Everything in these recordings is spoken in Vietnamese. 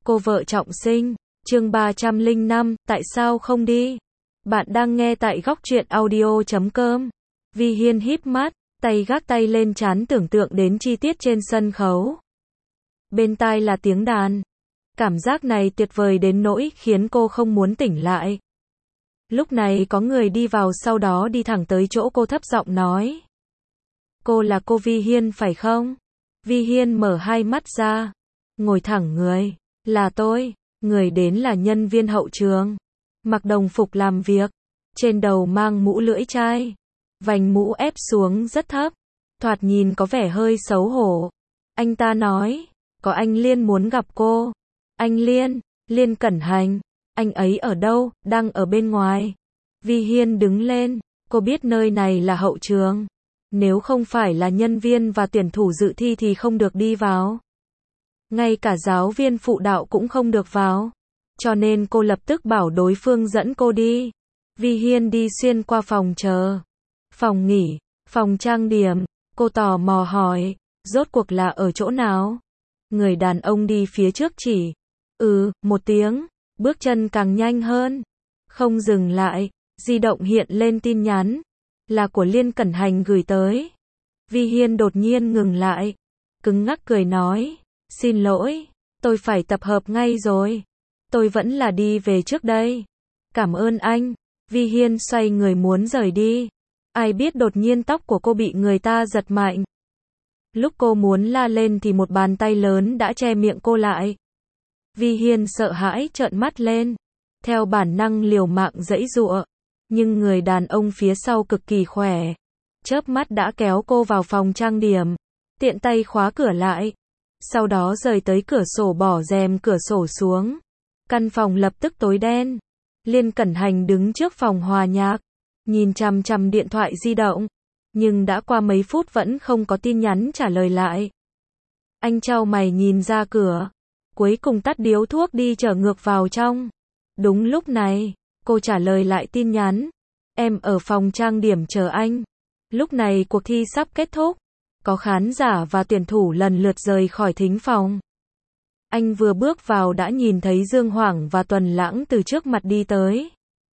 Cô vợ trọng sinh, chương 305, tại sao không đi? Bạn đang nghe tại góc truyện audio.com. Vi Hiên híp mắt, tay gác tay lên trán tưởng tượng đến chi tiết trên sân khấu. Bên tai là tiếng đàn. Cảm giác này tuyệt vời đến nỗi khiến cô không muốn tỉnh lại. Lúc này có người đi vào sau đó đi thẳng tới chỗ cô thấp giọng nói. Cô là cô Vi Hiên phải không? Vi Hiên mở hai mắt ra, ngồi thẳng người. Là tôi, người đến là nhân viên hậu trường. Mặc đồng phục làm việc, trên đầu mang mũ lưỡi chai. Vành mũ ép xuống rất thấp, thoạt nhìn có vẻ hơi xấu hổ. Anh ta nói, có anh Liên muốn gặp cô. Anh Liên, Liên Cẩn Hành, anh ấy ở đâu? Đang ở bên ngoài. Vi Hiên đứng lên, cô biết nơi này là hậu trường. Nếu không phải là nhân viên và tuyển thủ dự thi thì không được đi vào. Ngay cả giáo viên phụ đạo cũng không được vào. Cho nên cô lập tức bảo đối phương dẫn cô đi. Vi Hiên đi xuyên qua phòng chờ, phòng nghỉ, phòng trang điểm. Cô tò mò hỏi, rốt cuộc là ở chỗ nào? Người đàn ông đi phía trước chỉ. Một tiếng, bước chân càng nhanh hơn. Không dừng lại, di động hiện lên tin nhắn. Là của Liên Cẩn Hành gửi tới. Vi Hiên đột nhiên ngừng lại. Cứng ngắc cười nói, xin lỗi, tôi phải tập hợp ngay rồi. Tôi vẫn là đi về trước đây. Cảm ơn anh. Vi Hiên xoay người muốn rời đi. Ai biết đột nhiên tóc của cô bị người ta giật mạnh. Lúc cô muốn la lên thì một bàn tay lớn đã che miệng cô lại. Vi Hiên sợ hãi trợn mắt lên. Theo bản năng liều mạng giãy giụa. Nhưng người đàn ông phía sau cực kỳ khỏe. Chớp mắt đã kéo cô vào phòng trang điểm. Tiện tay khóa cửa lại. Sau đó rời tới cửa sổ bỏ rèm cửa sổ xuống. Căn phòng lập tức tối đen. Liên Cẩn Hành đứng trước phòng hòa nhạc. Nhìn chằm chằm điện thoại di động. Nhưng đã qua mấy phút vẫn không có tin nhắn trả lời lại. Anh chau mày nhìn ra cửa. Cuối cùng tắt điếu thuốc đi trở ngược vào trong. Đúng lúc này, cô trả lời lại tin nhắn. Em ở phòng trang điểm chờ anh. Lúc này cuộc thi sắp kết thúc. Có khán giả và tuyển thủ lần lượt rời khỏi thính phòng. Anh vừa bước vào đã nhìn thấy Dương Hoảng và Tuần Lãng từ trước mặt đi tới.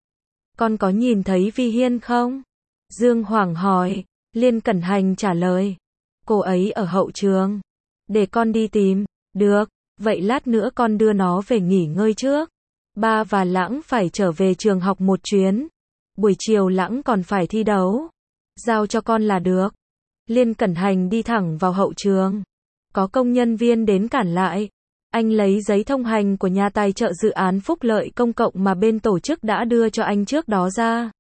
Con có nhìn thấy Vi Hiên không? Dương Hoảng hỏi. Liên Cẩn Hành trả lời. Cô ấy ở hậu trường. Để con đi tìm. Được, vậy lát nữa con đưa nó về nghỉ ngơi trước. Ba và Lãng phải trở về trường học một chuyến. Buổi chiều Lãng còn phải thi đấu. Giao cho con là được. Liên Cẩn Hành đi thẳng vào hậu trường. Có công nhân viên đến cản lại. Anh lấy giấy thông hành của nhà tài trợ dự án phúc lợi công cộng mà bên tổ chức đã đưa cho anh trước đó ra.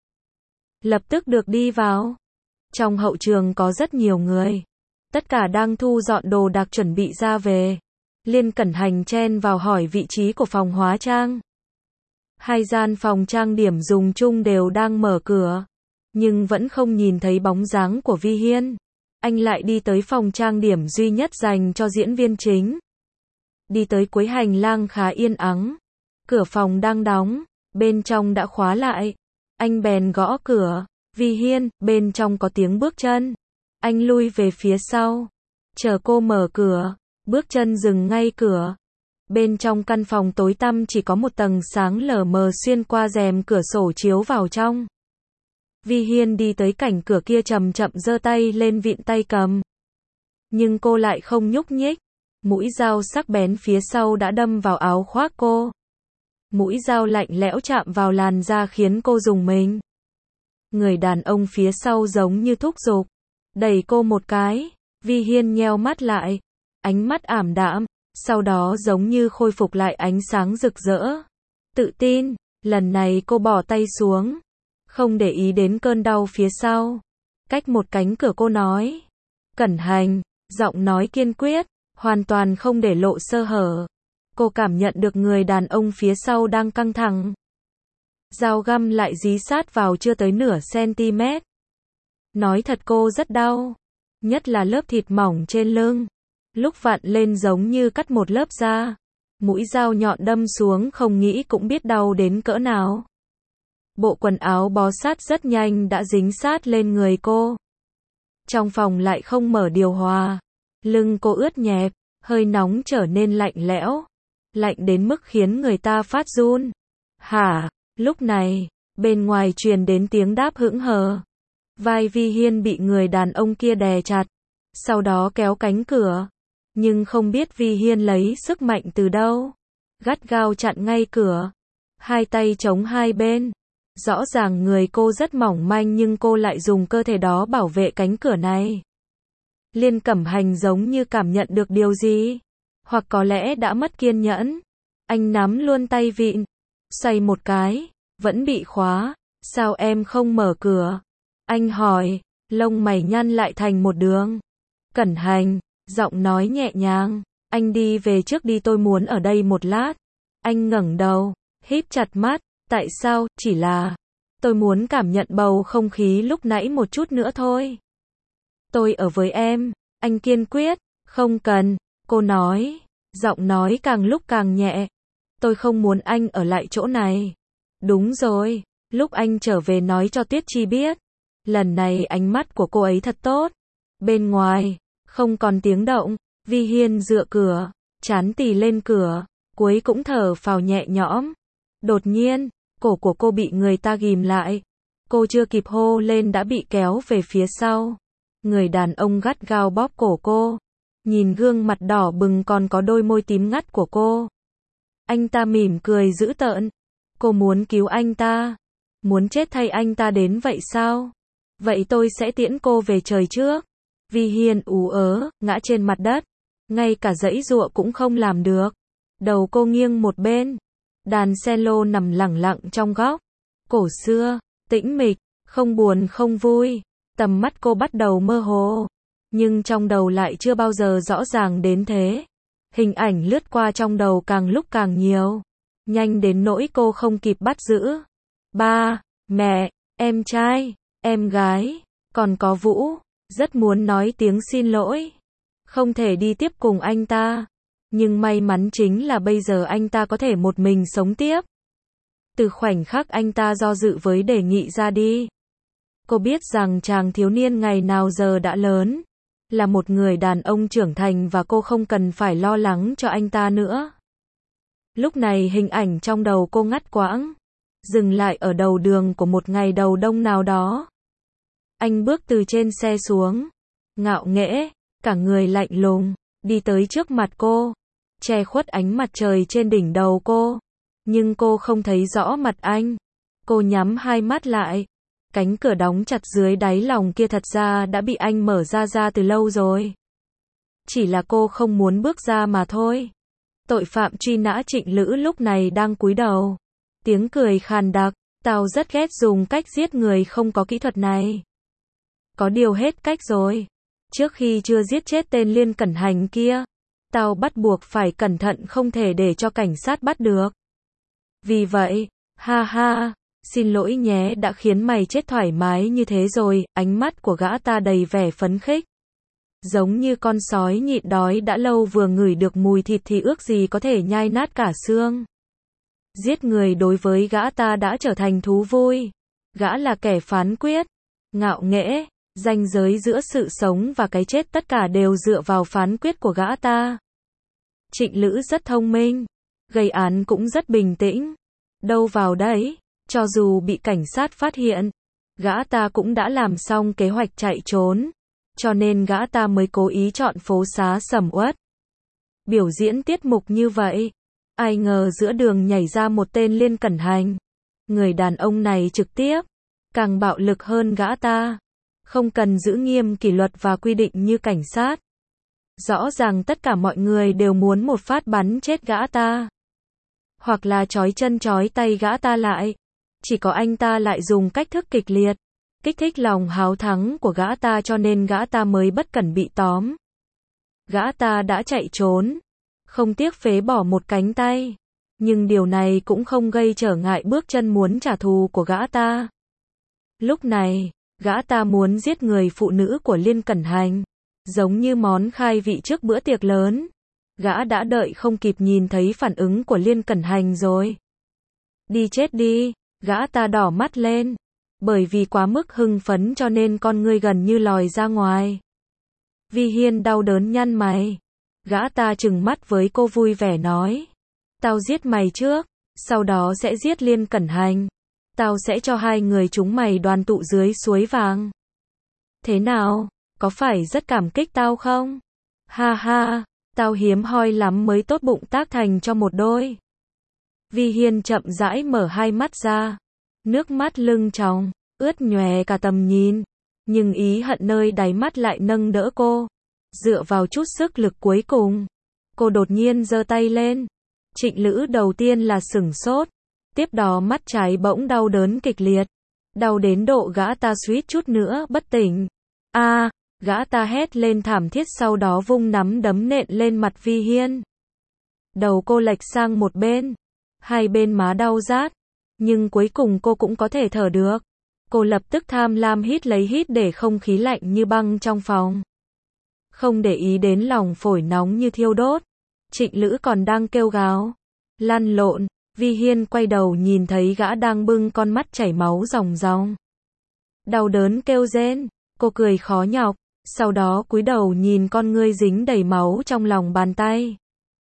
Lập tức được đi vào. Trong hậu trường có rất nhiều người. Tất cả đang thu dọn đồ đạc chuẩn bị ra về. Liên Cẩn Hành chen vào hỏi vị trí của phòng hóa trang. Hai gian phòng trang điểm dùng chung đều đang mở cửa. Nhưng vẫn không nhìn thấy bóng dáng của Vi Hiên. Anh lại đi tới phòng trang điểm duy nhất dành cho diễn viên chính. Đi tới cuối hành lang khá yên ắng. Cửa phòng đang đóng, bên trong đã khóa lại. Anh bèn gõ cửa. Vi Hiên, bên trong có tiếng bước chân. Anh lui về phía sau. Chờ cô mở cửa. Bước chân dừng ngay cửa. Bên trong căn phòng tối tăm chỉ có một tầng sáng lờ mờ xuyên qua rèm cửa sổ chiếu vào trong. Vi Hiên đi tới cảnh cửa kia chậm chậm giơ tay lên vịn tay cầm. Nhưng cô lại không nhúc nhích. Mũi dao sắc bén phía sau đã đâm vào áo khoác cô. Mũi dao lạnh lẽo chạm vào làn da khiến cô rùng mình. Người đàn ông phía sau giống như thúc giục. Đẩy cô một cái. Vi Hiên nheo mắt lại. Ánh mắt ảm đạm. Sau đó giống như khôi phục lại ánh sáng rực rỡ. Tự tin. Lần này cô bỏ tay xuống. Không để ý đến cơn đau phía sau. Cách một cánh cửa cô nói. Cẩn Hành. Giọng nói kiên quyết. Hoàn toàn không để lộ sơ hở. Cô cảm nhận được người đàn ông phía sau đang căng thẳng. Dao găm lại dí sát vào chưa tới nửa cm. Nói thật cô rất đau. Nhất là lớp thịt mỏng trên lưng. Lúc vặn lên giống như cắt một lớp da. Mũi dao nhọn đâm xuống không nghĩ cũng biết đau đến cỡ nào. Bộ quần áo bó sát rất nhanh đã dính sát lên người cô. Trong phòng lại không mở điều hòa. Lưng cô ướt nhẹp, hơi nóng trở nên lạnh lẽo. lạnh đến mức khiến người ta phát run. Hả? Lúc này, bên ngoài truyền đến tiếng đáp hững hờ. Vai Vi Hiên bị người đàn ông kia đè chặt, sau đó kéo cánh cửa. Nhưng không biết Vi Hiên lấy sức mạnh từ đâu, gắt gao chặn ngay cửa, hai tay chống hai bên. Rõ ràng người cô rất mỏng manh nhưng cô lại dùng cơ thể đó bảo vệ cánh cửa này. Liên Cẩm Hành giống như cảm nhận được điều gì, hoặc có lẽ đã mất kiên nhẫn. Anh nắm luôn tay vịn, xoay một cái, vẫn bị khóa. Sao em không mở cửa? Anh hỏi, lông mày nhăn lại thành một đường. Cẩn Hành, giọng nói nhẹ nhàng, anh đi về trước đi, tôi muốn ở đây một lát. Anh ngẩng đầu, híp chặt mắt, tại sao? Chỉ là tôi muốn cảm nhận bầu không khí lúc nãy một chút nữa thôi. Tôi ở với em, anh kiên quyết. Không cần, cô nói, giọng nói càng lúc càng nhẹ. Tôi không muốn anh ở lại chỗ này. Đúng rồi, lúc anh trở về nói cho Tuyết Chi biết. Lần này ánh mắt của cô ấy thật tốt. Bên ngoài, không còn tiếng động, Vi Hiên dựa cửa, trán tì lên cửa, cuối cũng thở phào nhẹ nhõm. Đột nhiên, cổ của cô bị người ta ghim lại. Cô chưa kịp hô lên đã bị kéo về phía sau. Người đàn ông gắt gao bóp cổ cô. Nhìn gương mặt đỏ bừng còn có đôi môi tím ngắt của cô. Anh ta mỉm cười dữ tợn. Cô muốn cứu anh ta. Muốn chết thay anh ta đến vậy sao? Vậy tôi sẽ tiễn cô về trời trước. Vi Hiên ú ớ, ngã trên mặt đất. Ngay cả giãy giụa cũng không làm được. Đầu cô nghiêng một bên. Đàn cello nằm lẳng lặng trong góc. Cổ xưa, tĩnh mịch, không buồn không vui. Tầm mắt cô bắt đầu mơ hồ. Nhưng trong đầu lại chưa bao giờ rõ ràng đến thế. Hình ảnh lướt qua trong đầu càng lúc càng nhiều. Nhanh đến nỗi cô không kịp bắt giữ. Ba, mẹ, em trai, em gái, còn có Vũ. Rất muốn nói tiếng xin lỗi. Không thể đi tiếp cùng anh ta. Nhưng may mắn chính là bây giờ anh ta có thể một mình sống tiếp. Từ khoảnh khắc anh ta do dự với đề nghị ra đi. Cô biết rằng chàng thiếu niên ngày nào giờ đã lớn. Là một người đàn ông trưởng thành và cô không cần phải lo lắng cho anh ta nữa. Lúc này hình ảnh trong đầu cô ngắt quãng. Dừng lại ở đầu đường của một ngày đầu đông nào đó. Anh bước từ trên xe xuống. Ngạo nghễ, cả người lạnh lùng, đi tới trước mặt cô. Che khuất ánh mặt trời trên đỉnh đầu cô. Nhưng cô không thấy rõ mặt anh. Cô nhắm hai mắt lại. Cánh cửa đóng chặt dưới đáy lòng kia thật ra đã bị anh mở ra từ lâu rồi. Chỉ là cô không muốn bước ra mà thôi. Tội phạm truy nã Trịnh Lữ lúc này đang cúi đầu. Tiếng cười khàn đặc, tao rất ghét dùng cách giết người không có kỹ thuật này. Có điều hết cách rồi. Trước khi chưa giết chết tên Liên Cẩn Hành kia, tao bắt buộc phải cẩn thận không thể để cho cảnh sát bắt được. Vì vậy, ha ha, xin lỗi nhé đã khiến mày chết thoải mái như thế rồi, ánh mắt của gã ta đầy vẻ phấn khích. Giống như con sói nhịn đói đã lâu vừa ngửi được mùi thịt thì ước gì có thể nhai nát cả xương. Giết người đối với gã ta đã trở thành thú vui. Gã là kẻ phán quyết, ngạo nghễ, ranh giới giữa sự sống và cái chết tất cả đều dựa vào phán quyết của gã ta. Trịnh Lữ rất thông minh, gây án cũng rất bình tĩnh. Đâu vào đấy, cho dù bị cảnh sát phát hiện, gã ta cũng đã làm xong kế hoạch chạy trốn. Cho nên gã ta mới cố ý chọn phố xá sầm uất. Biểu diễn tiết mục như vậy. Ai ngờ giữa đường nhảy ra một tên Liên Cẩn Hành. Người đàn ông này trực tiếp, càng bạo lực hơn gã ta. Không cần giữ nghiêm kỷ luật và quy định như cảnh sát. Rõ ràng tất cả mọi người đều muốn một phát bắn chết gã ta. Hoặc là trói chân trói tay gã ta lại. Chỉ có anh ta lại dùng cách thức kịch liệt, kích thích lòng háo thắng của gã ta cho nên gã ta mới bất cẩn bị tóm. Gã ta đã chạy trốn, không tiếc phế bỏ một cánh tay. Nhưng điều này cũng không gây trở ngại bước chân muốn trả thù của gã ta. Lúc này, gã ta muốn giết người phụ nữ của Liên Cẩn Hành. Giống như món khai vị trước bữa tiệc lớn. Gã đã đợi không kịp nhìn thấy phản ứng của Liên Cẩn Hành rồi. Đi chết đi, gã ta đỏ mắt lên. Bởi vì quá mức hưng phấn cho nên con ngươi gần như lòi ra ngoài. Vi Hiên đau đớn nhăn mày. Gã ta trừng mắt với cô vui vẻ nói. Tao giết mày trước, sau đó sẽ giết Liên Cẩn Hành. Tao sẽ cho hai người chúng mày đoàn tụ dưới suối vàng. Thế nào, có phải rất cảm kích tao không? Ha ha, tao hiếm hoi lắm mới tốt bụng tác thành cho một đôi. Vi Hiên chậm rãi mở hai mắt ra, nước mắt lưng tròng, ướt nhòe cả tầm nhìn, nhưng ý hận nơi đáy mắt lại nâng đỡ cô. Dựa vào chút sức lực cuối cùng, cô đột nhiên giơ tay lên. Trịnh Lữ đầu tiên là sửng sốt, tiếp đó mắt trái bỗng đau đớn kịch liệt, đau đến độ gã ta suýt chút nữa bất tỉnh. A, gã ta hét lên thảm thiết, sau đó vung nắm đấm nện lên mặt Vi Hiên. Đầu cô lệch sang một bên, hai bên má đau rát, nhưng cuối cùng cô cũng có thể thở được. Cô lập tức tham lam hít lấy hít để không khí lạnh như băng trong phòng. Không để ý đến lòng phổi nóng như thiêu đốt. Trịnh Lữ còn đang kêu gào, lăn lộn. Vi Hiên quay đầu nhìn thấy gã đang bưng con mắt chảy máu ròng ròng. Đau đớn kêu rên, cô cười khó nhọc, sau đó cúi đầu nhìn con ngươi dính đầy máu trong lòng bàn tay.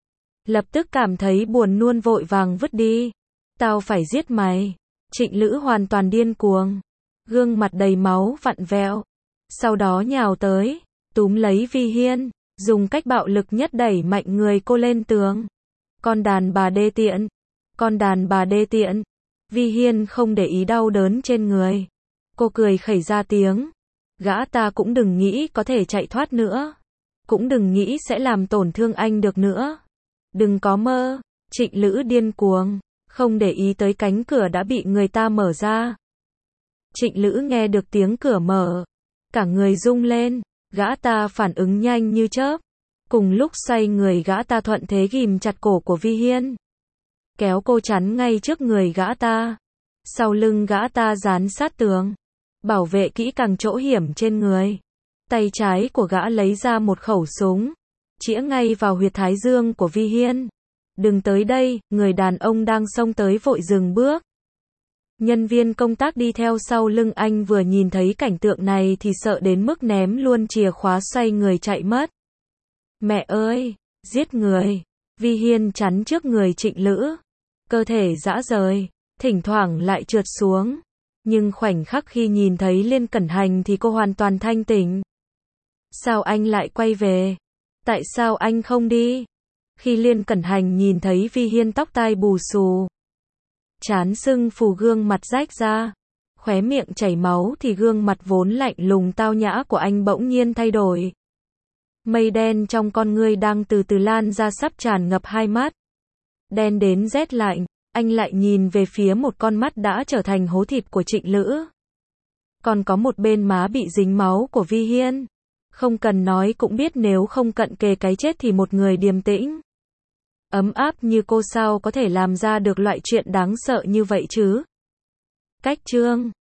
Lập tức cảm thấy buồn nuôn, vội vàng vứt đi. Tao phải giết mày. Trịnh Lữ hoàn toàn điên cuồng, gương mặt đầy máu vặn vẹo, sau đó nhào tới, túm lấy Vi Hiên, dùng cách bạo lực nhất đẩy mạnh người cô lên tường. Con đàn bà đê tiện, con đàn bà đê tiện. Vi Hiên không để ý đau đớn trên người. Cô cười khẩy ra tiếng. Gã ta cũng đừng nghĩ có thể chạy thoát nữa. Cũng đừng nghĩ sẽ làm tổn thương anh được nữa. Đừng có mơ. Trịnh Lữ điên cuồng, không để ý tới cánh cửa đã bị người ta mở ra. Trịnh Lữ nghe được tiếng cửa mở, cả người rung lên, gã ta phản ứng nhanh như chớp. Cùng lúc xoay người, gã ta thuận thế ghìm chặt cổ của Vi Hiên, kéo cô chắn ngay trước người gã ta. Sau lưng gã ta dán sát tường, bảo vệ kỹ càng chỗ hiểm trên người. Tay trái của gã lấy ra một khẩu súng, chĩa ngay vào huyệt thái dương của Vi Hiên. Đừng tới đây, người đàn ông đang xông tới vội dừng bước. Nhân viên công tác đi theo sau lưng anh vừa nhìn thấy cảnh tượng này thì sợ đến mức ném luôn chìa khóa, xoay người chạy mất. Mẹ ơi, giết người. Vi Hiên chắn trước người Trịnh Lữ, cơ thể rã rời, thỉnh thoảng lại trượt xuống. Nhưng khoảnh khắc khi nhìn thấy Liên Cẩn Hành thì cô hoàn toàn thanh tỉnh. Sao anh lại quay về? Tại sao anh không đi? Khi Liên Cẩn Hành nhìn thấy Vi Hiên tóc tai bù xù, trán sưng phù, gương mặt rách ra, khóe miệng chảy máu thì gương mặt vốn lạnh lùng tao nhã của anh bỗng nhiên thay đổi. Mây đen trong con ngươi đang từ từ lan ra, sắp tràn ngập hai mắt. Đen đến rét lạnh, anh lại nhìn về phía một con mắt đã trở thành hố thịt của Trịnh Lữ. Còn có một bên má bị dính máu của Vi Hiên. Không cần nói cũng biết nếu không cận kề cái chết thì một người điềm tĩnh, ấm áp như cô sao có thể làm ra được loại chuyện đáng sợ như vậy chứ? Cách chương